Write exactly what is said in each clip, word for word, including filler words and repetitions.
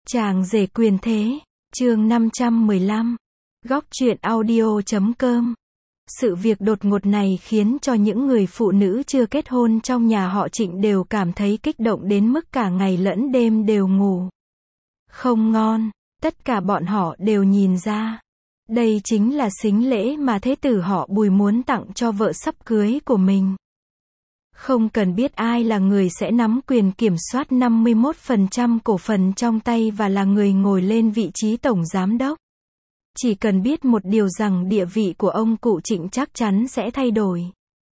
Chàng rể quyền thế, chương năm trăm mười lăm, góc truyện audio chấm com. Sự việc đột ngột này khiến cho những người phụ nữ chưa kết hôn trong nhà họ Trịnh đều cảm thấy kích động đến mức cả ngày lẫn đêm đều ngủ không ngon. Tất cả bọn họ đều nhìn ra, đây chính là sính lễ mà thế tử họ Bùi muốn tặng cho vợ sắp cưới của mình. Không cần biết ai là người sẽ nắm quyền kiểm soát năm mươi mốt phần trăm cổ phần trong tay và là người ngồi lên vị trí tổng giám đốc. Chỉ cần biết một điều rằng địa vị của ông cụ Trịnh chắc chắn sẽ thay đổi.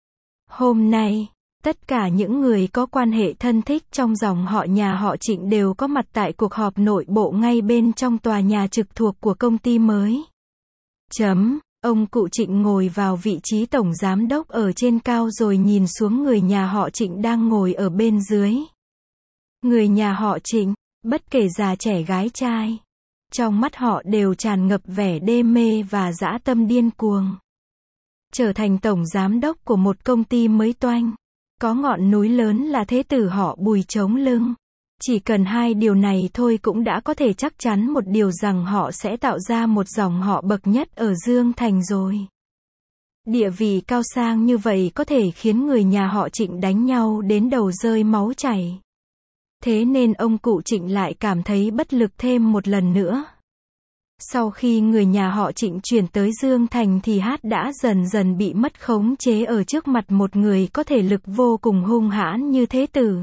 Hôm nay, tất cả những người có quan hệ thân thích trong dòng họ nhà họ Trịnh đều có mặt tại cuộc họp nội bộ ngay bên trong tòa nhà trực thuộc của công ty mới. Chấm. Ông cụ Trịnh ngồi vào vị trí tổng giám đốc ở trên cao rồi nhìn xuống người nhà họ Trịnh đang ngồi ở bên dưới. Người nhà họ Trịnh, bất kể già trẻ gái trai, trong mắt họ đều tràn ngập vẻ đê mê và dã tâm điên cuồng. Trở thành tổng giám đốc của một công ty mới toanh, có ngọn núi lớn là thế tử họ Bùi chống lưng. Chỉ cần hai điều này thôi cũng đã có thể chắc chắn một điều rằng họ sẽ tạo ra một dòng họ bậc nhất ở Dương Thành rồi. Địa vị cao sang như vậy có thể khiến người nhà họ Trịnh đánh nhau đến đầu rơi máu chảy. Thế nên ông cụ Trịnh lại cảm thấy bất lực thêm một lần nữa. Sau khi người nhà họ Trịnh chuyển tới Dương Thành thì hát đã dần dần bị mất khống chế ở trước mặt một người có thể lực vô cùng hung hãn như thế tử.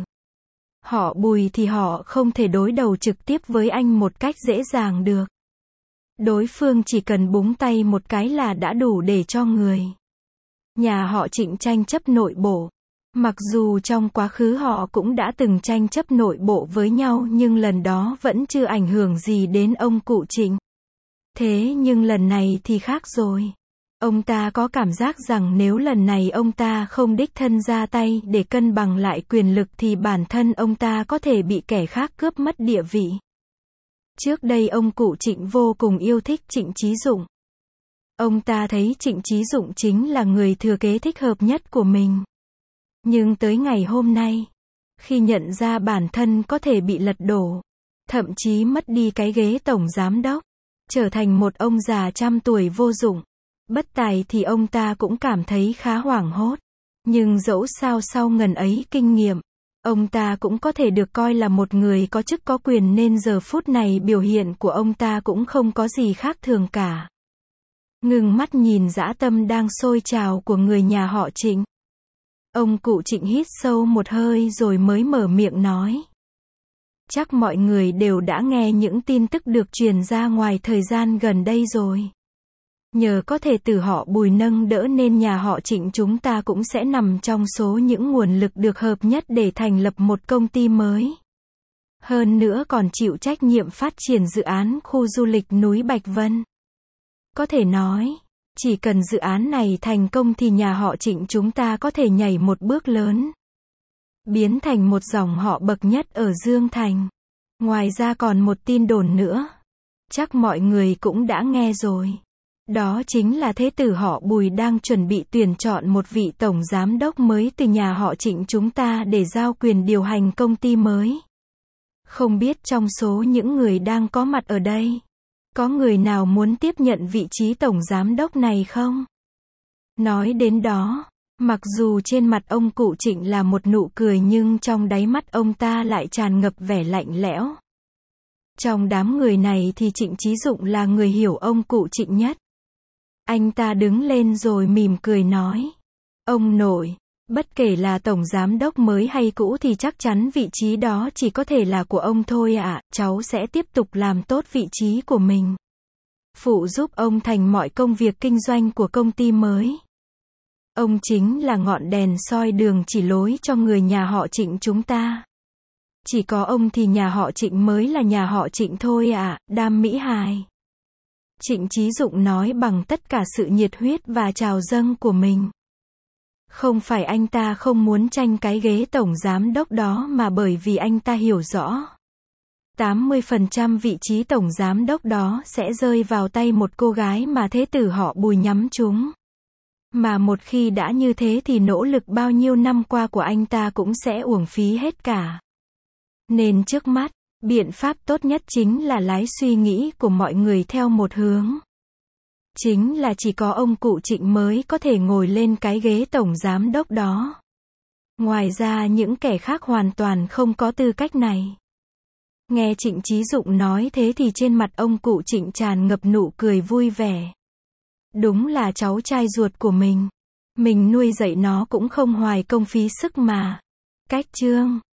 Họ Bùi thì họ không thể đối đầu trực tiếp với anh một cách dễ dàng được. Đối phương chỉ cần búng tay một cái là đã đủ để cho người nhà họ Trịnh tranh chấp nội bộ. Mặc dù trong quá khứ họ cũng đã từng tranh chấp nội bộ với nhau nhưng lần đó vẫn chưa ảnh hưởng gì đến ông cụ Trịnh. Thế nhưng lần này thì khác rồi. Ông ta có cảm giác rằng nếu lần này ông ta không đích thân ra tay để cân bằng lại quyền lực thì bản thân ông ta có thể bị kẻ khác cướp mất địa vị. Trước đây ông cụ Trịnh vô cùng yêu thích Trịnh Chí Dụng. Ông ta thấy Trịnh Chí Dụng chính là người thừa kế thích hợp nhất của mình. Nhưng tới ngày hôm nay, khi nhận ra bản thân có thể bị lật đổ, thậm chí mất đi cái ghế tổng giám đốc, trở thành một ông già trăm tuổi vô dụng, bất tài thì ông ta cũng cảm thấy khá hoảng hốt. Nhưng dẫu sao sau ngần ấy kinh nghiệm, ông ta cũng có thể được coi là một người có chức có quyền nên giờ phút này biểu hiện của ông ta cũng không có gì khác thường cả. Ngừng mắt nhìn dã tâm đang sôi trào của người nhà họ Trịnh. Ông cụ Trịnh hít sâu một hơi rồi mới mở miệng nói. Chắc mọi người đều đã nghe những tin tức được truyền ra ngoài thời gian gần đây rồi. Nhờ có thể từ họ Bùi nâng đỡ nên nhà họ Trịnh chúng ta cũng sẽ nằm trong số những nguồn lực được hợp nhất để thành lập một công ty mới. Hơn nữa còn chịu trách nhiệm phát triển dự án khu du lịch núi Bạch Vân. Có thể nói, chỉ cần dự án này thành công thì nhà họ Trịnh chúng ta có thể nhảy một bước lớn, biến thành một dòng họ bậc nhất ở Dương Thành. Ngoài ra còn một tin đồn nữa, chắc mọi người cũng đã nghe rồi. Đó chính là thế tử họ Bùi đang chuẩn bị tuyển chọn một vị tổng giám đốc mới từ nhà họ Trịnh chúng ta để giao quyền điều hành công ty mới. Không biết trong số những người đang có mặt ở đây, có người nào muốn tiếp nhận vị trí tổng giám đốc này không? Nói đến đó, mặc dù trên mặt ông cụ Trịnh là một nụ cười nhưng trong đáy mắt ông ta lại tràn ngập vẻ lạnh lẽo. Trong đám người này thì Trịnh Chí Dụng là người hiểu ông cụ Trịnh nhất. Anh ta đứng lên rồi mỉm cười nói. Ông nội, bất kể là tổng giám đốc mới hay cũ thì chắc chắn vị trí đó chỉ có thể là của ông thôi ạ. À, cháu sẽ tiếp tục làm tốt vị trí của mình, phụ giúp ông thành mọi công việc kinh doanh của công ty mới. Ông chính là ngọn đèn soi đường chỉ lối cho người nhà họ Trịnh chúng ta. Chỉ có ông thì nhà họ Trịnh mới là nhà họ Trịnh thôi ạ. À, Đam Mỹ Hài. Trịnh Chí Dụng nói bằng tất cả sự nhiệt huyết và trào dâng của mình. Không phải anh ta không muốn tranh cái ghế tổng giám đốc đó mà bởi vì anh ta hiểu rõ. tám mươi phần trăm vị trí tổng giám đốc đó sẽ rơi vào tay một cô gái mà thế tử họ Bùi nhắm trúng. Mà một khi đã như thế thì nỗ lực bao nhiêu năm qua của anh ta cũng sẽ uổng phí hết cả. Nên trước mắt, Biện pháp tốt nhất chính là lái suy nghĩ của mọi người theo một hướng. Chính là chỉ có ông cụ Trịnh mới có thể ngồi lên cái ghế tổng giám đốc đó. Ngoài ra những kẻ khác hoàn toàn không có tư cách này. Nghe Trịnh Chí Dụng nói thế thì trên mặt ông cụ Trịnh tràn ngập nụ cười vui vẻ. Đúng là cháu trai ruột của mình. Mình nuôi dạy nó cũng không hoài công phí sức mà. Cách chương